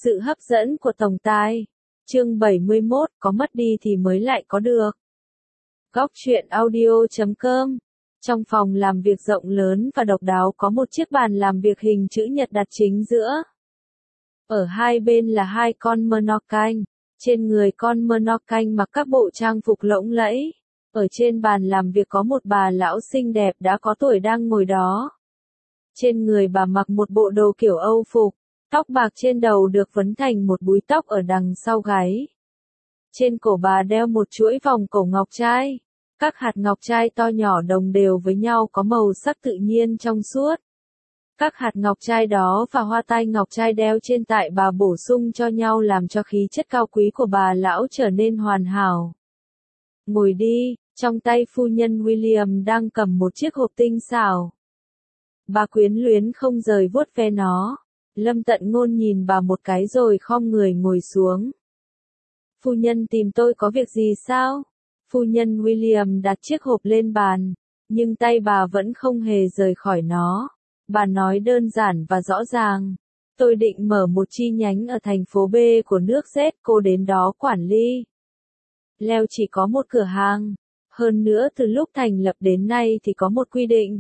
Sự hấp dẫn của tổng tài. Chương 71, có mất đi thì mới lại có được. Góc truyện audio.com. Trong phòng làm việc rộng lớn và độc đáo có một chiếc bàn làm việc hình chữ nhật đặt chính giữa. Ở hai bên là hai con mannequin. Trên người con mannequin mặc các bộ trang phục lộng lẫy. Ở trên bàn làm việc có một bà lão xinh đẹp đã có tuổi đang ngồi đó. Trên người bà mặc một bộ đồ kiểu Âu phục. Tóc bạc trên đầu được vấn thành một búi tóc ở đằng sau gáy. Trên cổ bà đeo một chuỗi vòng cổ ngọc trai. Các hạt ngọc trai to nhỏ đồng đều với nhau có màu sắc tự nhiên trong suốt. Các hạt ngọc trai đó và hoa tai ngọc trai đeo trên tai bà bổ sung cho nhau làm cho khí chất cao quý của bà lão trở nên hoàn hảo. Ngồi đi, trong tay phu nhân William đang cầm một chiếc hộp tinh xảo. Bà quyến luyến không rời vuốt ve nó. Lâm Tận Ngôn nhìn bà một cái rồi khom người ngồi xuống. Phu nhân tìm tôi có việc gì sao? Phu nhân William đặt chiếc hộp lên bàn, nhưng tay bà vẫn không hề rời khỏi nó. Bà nói đơn giản và rõ ràng. Tôi định mở một chi nhánh ở thành phố B của nước Z, cô đến đó quản lý. Leo chỉ có một cửa hàng. Hơn nữa từ lúc thành lập đến nay thì có một quy định.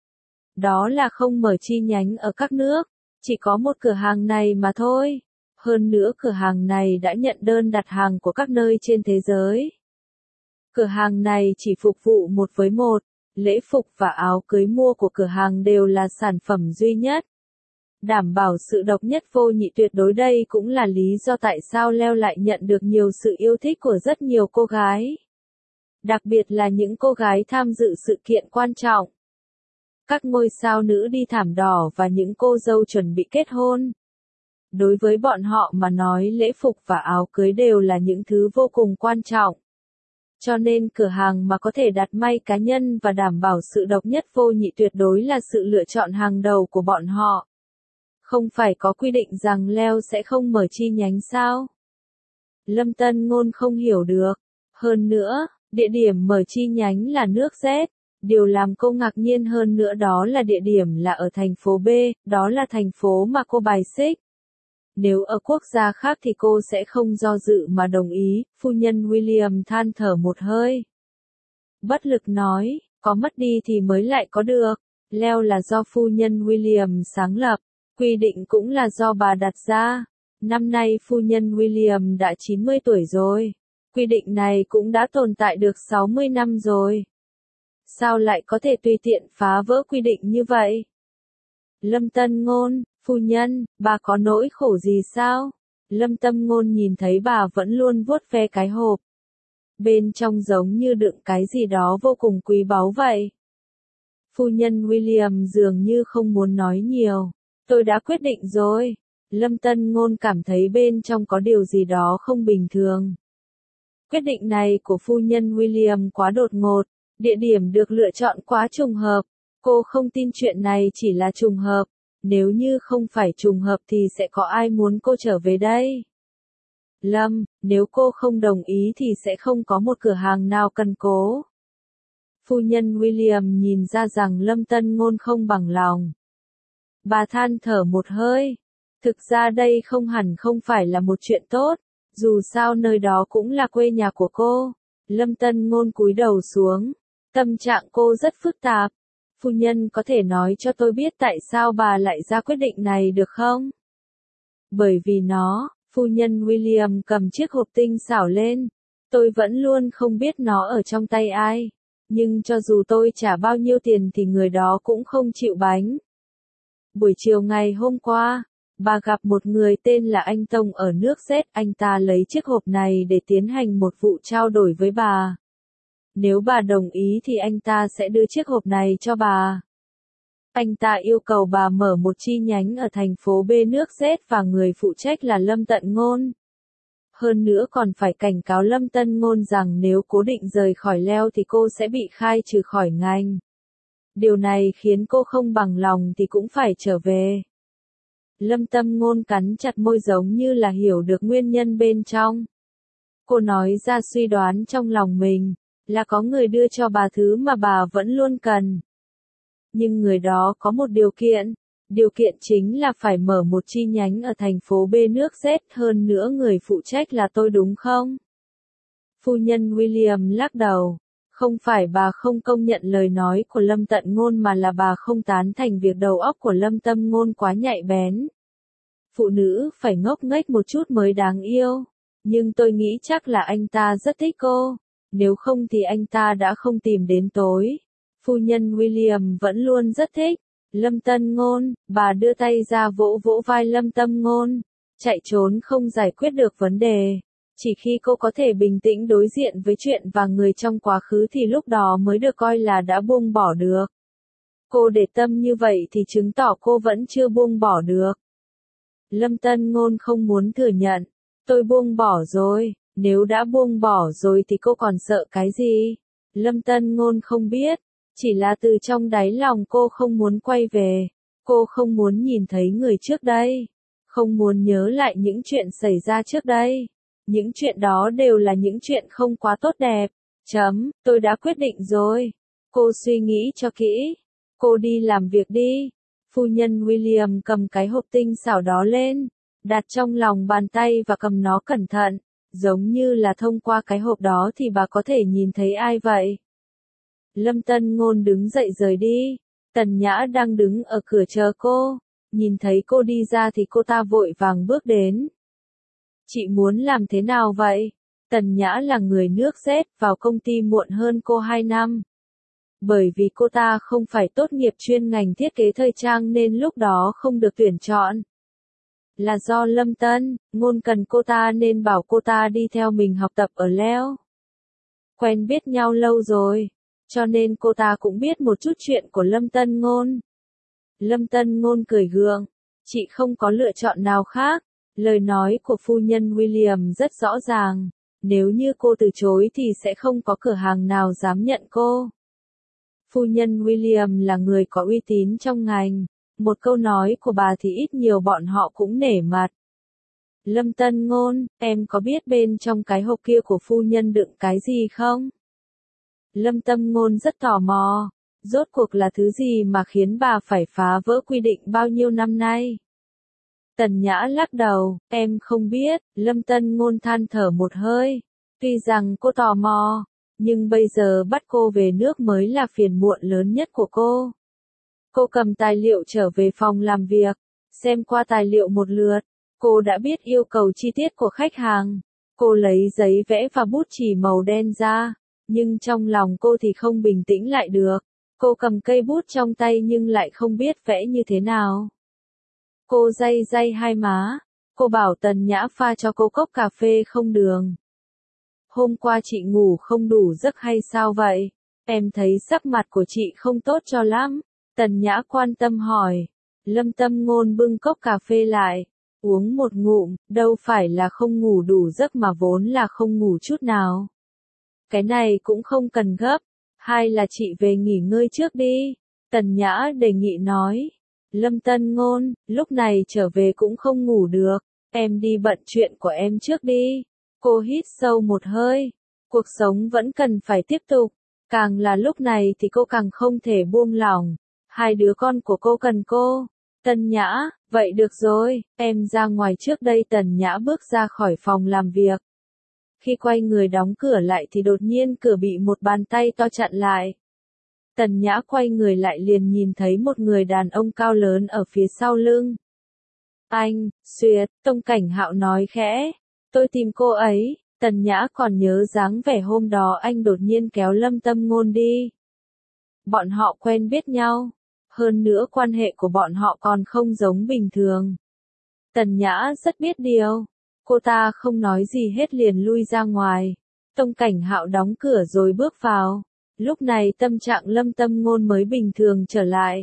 Đó là không mở chi nhánh ở các nước. Chỉ có một cửa hàng này mà thôi. Hơn nữa cửa hàng này đã nhận đơn đặt hàng của các nơi trên thế giới. Cửa hàng này chỉ phục vụ một với một. Lễ phục và áo cưới mua của cửa hàng đều là sản phẩm duy nhất. Đảm bảo sự độc nhất vô nhị tuyệt đối, đây cũng là lý do tại sao Leo lại nhận được nhiều sự yêu thích của rất nhiều cô gái. Đặc biệt là những cô gái tham dự sự kiện quan trọng. Các ngôi sao nữ đi thảm đỏ và những cô dâu chuẩn bị kết hôn. Đối với bọn họ mà nói, lễ phục và áo cưới đều là những thứ vô cùng quan trọng. Cho nên cửa hàng mà có thể đặt may cá nhân và đảm bảo sự độc nhất vô nhị tuyệt đối là sự lựa chọn hàng đầu của bọn họ. Không phải có quy định rằng Leo sẽ không mở chi nhánh sao? Lâm Tận Ngôn không hiểu được. Hơn nữa, địa điểm mở chi nhánh là nước Z. Điều làm cô ngạc nhiên hơn nữa đó là địa điểm là ở thành phố B, đó là thành phố mà cô bài xích. Nếu ở quốc gia khác thì cô sẽ không do dự mà đồng ý, phu nhân William than thở một hơi. Bất lực nói, có mất đi thì mới lại có được. Leo là do phu nhân William sáng lập, quy định cũng là do bà đặt ra. Năm nay phu nhân William đã 90 tuổi rồi. Quy định này cũng đã tồn tại được 60 năm rồi. Sao lại có thể tùy tiện phá vỡ quy định như vậy? Lâm Tận Ngôn, phu nhân, bà có nỗi khổ gì sao? Lâm Tận Ngôn nhìn thấy bà vẫn luôn vuốt ve cái hộp. Bên trong giống như đựng cái gì đó vô cùng quý báu vậy. Phu nhân William dường như không muốn nói nhiều. Tôi đã quyết định rồi. Lâm Tận Ngôn cảm thấy bên trong có điều gì đó không bình thường. Quyết định này của phu nhân William quá đột ngột. Địa điểm được lựa chọn quá trùng hợp. Cô không tin chuyện này chỉ là trùng hợp. Nếu như không phải trùng hợp thì sẽ có ai muốn cô trở về đây? Lâm, nếu cô không đồng ý thì sẽ không có một cửa hàng nào cần cố. Phu nhân William nhìn ra rằng Lâm Tận Ngôn không bằng lòng. Bà than thở một hơi. Thực ra đây không phải là một chuyện tốt. Dù sao nơi đó cũng là quê nhà của cô. Lâm Tận Ngôn cúi đầu xuống. Tâm trạng cô rất phức tạp. Phu nhân có thể nói cho tôi biết tại sao bà lại ra quyết định này được không? Bởi vì nó, phu nhân William cầm chiếc hộp tinh xảo lên. Tôi vẫn luôn không biết nó ở trong tay ai. Nhưng cho dù tôi trả bao nhiêu tiền thì người đó cũng không chịu bánh. Buổi chiều ngày hôm qua, bà gặp một người tên là anh Tông ở nước Z. Anh ta lấy chiếc hộp này để tiến hành một vụ trao đổi với bà. Nếu bà đồng ý thì anh ta sẽ đưa chiếc hộp này cho bà. Anh ta yêu cầu bà mở một chi nhánh ở thành phố B nước Z và người phụ trách là Lâm Tận Ngôn. Hơn nữa còn phải cảnh cáo Lâm Tận Ngôn rằng nếu cố định rời khỏi Leo thì cô sẽ bị khai trừ khỏi ngành. Điều này khiến cô không bằng lòng thì cũng phải trở về. Lâm Tận Ngôn cắn chặt môi giống như là hiểu được nguyên nhân bên trong. Cô nói ra suy đoán trong lòng mình. Là có người đưa cho bà thứ mà bà vẫn luôn cần. Nhưng người đó có một điều kiện. Điều kiện chính là phải mở một chi nhánh ở thành phố B nước Z, hơn nữa người phụ trách là tôi đúng không? Phu nhân William lắc đầu. Không phải bà không công nhận lời nói của Lâm Tận Ngôn mà là bà không tán thành việc đầu óc của Lâm Tâm Ngôn quá nhạy bén. Phụ nữ phải ngốc nghếch một chút mới đáng yêu. Nhưng tôi nghĩ chắc là anh ta rất thích cô. Nếu không thì anh ta đã không tìm đến tối. Phu nhân William vẫn luôn rất thích Lâm Tân Ngôn, bà đưa tay ra vỗ vỗ vai Lâm Tâm Ngôn. Chạy trốn không giải quyết được vấn đề. Chỉ khi cô có thể bình tĩnh đối diện với chuyện và người trong quá khứ thì lúc đó mới được coi là đã buông bỏ được. Cô để tâm như vậy thì chứng tỏ cô vẫn chưa buông bỏ được. Lâm Tân Ngôn không muốn thừa nhận. Tôi buông bỏ rồi, nếu đã buông bỏ rồi thì cô còn sợ cái gì? Lâm Tân Ngôn không biết, chỉ là từ trong đáy lòng cô không muốn quay về. Cô không muốn nhìn thấy người trước đây. Không muốn nhớ lại những chuyện xảy ra trước đây. Những chuyện đó đều là những chuyện không quá tốt đẹp. Tôi đã quyết định rồi. Cô suy nghĩ cho kỹ. Cô đi làm việc đi. Phu nhân William cầm cái hộp tinh xảo đó lên, đặt trong lòng bàn tay và cầm nó cẩn thận, giống như là thông qua cái hộp đó thì bà có thể nhìn thấy ai vậy. Lâm Tân Ngôn đứng dậy rời đi. Tần Nhã đang đứng ở cửa chờ cô. Nhìn thấy cô đi ra thì cô ta vội vàng bước đến. Chị muốn làm thế nào vậy? Tần Nhã là người nước Z, vào công ty muộn hơn cô 2 năm. Bởi vì cô ta không phải tốt nghiệp chuyên ngành thiết kế thời trang nên lúc đó không được tuyển chọn. Là do Lâm Tân Ngôn cần cô ta nên bảo cô ta đi theo mình học tập ở Leo. Quen biết nhau lâu rồi, cho nên cô ta cũng biết một chút chuyện của Lâm Tân Ngôn. Lâm Tân Ngôn cười gượng. Chị không có lựa chọn nào khác. Lời nói của phu nhân William rất rõ ràng. Nếu như cô từ chối thì sẽ không có cửa hàng nào dám nhận cô. Phu nhân William là người có uy tín trong ngành. Một câu nói của bà thì ít nhiều bọn họ cũng nể mặt. Lâm Tân Ngôn, em có biết bên trong cái hộp kia của phu nhân đựng cái gì không? Lâm Tâm Ngôn rất tò mò. Rốt cuộc là thứ gì mà khiến bà phải phá vỡ quy định bao nhiêu năm nay? Tần Nhã lắc đầu, em không biết. Lâm Tân Ngôn than thở một hơi. Tuy rằng cô tò mò, nhưng bây giờ bắt cô về nước mới là phiền muộn lớn nhất của cô. Cô cầm tài liệu trở về phòng làm việc, xem qua tài liệu một lượt. Cô đã biết yêu cầu chi tiết của khách hàng. Cô lấy giấy vẽ và bút chì màu đen ra, nhưng trong lòng cô thì không bình tĩnh lại được. Cô cầm cây bút trong tay nhưng lại không biết vẽ như thế nào. Cô day day hai má. Cô bảo Tần Nhã pha cho cô cốc cà phê không đường. Hôm qua chị ngủ không đủ giấc hay sao vậy? Em thấy sắc mặt của chị không tốt cho lắm. Tần Nhã quan tâm hỏi. Lâm Tâm Ngôn bưng cốc cà phê lại. Uống một ngụm, đâu phải là không ngủ đủ giấc mà vốn là không ngủ chút nào. Cái này cũng không cần gấp. Hay là chị về nghỉ ngơi trước đi. Tần Nhã đề nghị nói. Lâm Tân Ngôn, lúc này trở về cũng không ngủ được. Em đi bận chuyện của em trước đi. Cô hít sâu một hơi. Cuộc sống vẫn cần phải tiếp tục. Càng là lúc này thì cô càng không thể buông lỏng. Hai đứa con của cô cần cô. Tần Nhã, vậy được rồi, em ra ngoài trước đây. Tần Nhã bước ra khỏi phòng làm việc. Khi quay người đóng cửa lại thì đột nhiên cửa bị một bàn tay to chặn lại. Tần Nhã quay người lại liền nhìn thấy một người đàn ông cao lớn ở phía sau lưng. Anh, Xuyệt, Tông Cảnh Hạo nói khẽ. Tôi tìm cô ấy. Tần Nhã còn nhớ dáng vẻ hôm đó anh đột nhiên kéo Lâm Tâm Ngôn đi. Bọn họ quen biết nhau. Hơn nữa quan hệ của bọn họ còn không giống bình thường. Tần Nhã rất biết điều. Cô ta không nói gì hết liền lui ra ngoài. Tông Cảnh Hạo đóng cửa rồi bước vào. Lúc này tâm trạng Lâm Tâm Ngôn mới bình thường trở lại.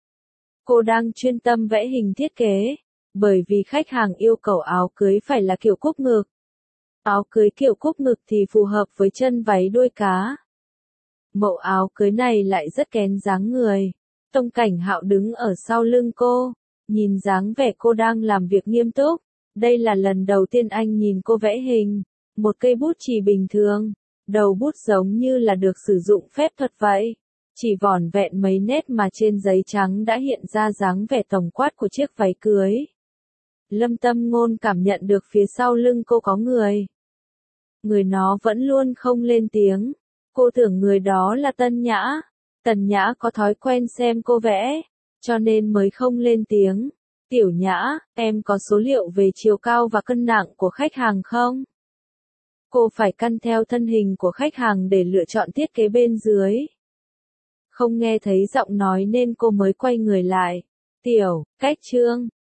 Cô đang chuyên tâm vẽ hình thiết kế. Bởi vì khách hàng yêu cầu áo cưới phải là kiểu cúc ngực. Áo cưới kiểu cúc ngực thì phù hợp với chân váy đuôi cá. Mẫu áo cưới này lại rất kén dáng người. Tông Cảnh Hạo đứng ở sau lưng cô. Nhìn dáng vẻ cô đang làm việc nghiêm túc. Đây là lần đầu tiên anh nhìn cô vẽ hình. Một cây bút chì bình thường. Đầu bút giống như là được sử dụng phép thuật vậy. Chỉ vỏn vẹn mấy nét mà trên giấy trắng đã hiện ra dáng vẻ tổng quát của chiếc váy cưới. Lâm Tâm Ngôn cảm nhận được phía sau lưng cô có người. Người nó vẫn luôn không lên tiếng. Cô tưởng người đó là Tân Nhã. Tần Nhã có thói quen xem cô vẽ, cho nên mới không lên tiếng. Tiểu Nhã, em có số liệu về chiều cao và cân nặng của khách hàng không? Cô phải căn theo thân hình của khách hàng để lựa chọn thiết kế bên dưới. Không nghe thấy giọng nói nên cô mới quay người lại. Tiểu, Cách Trương,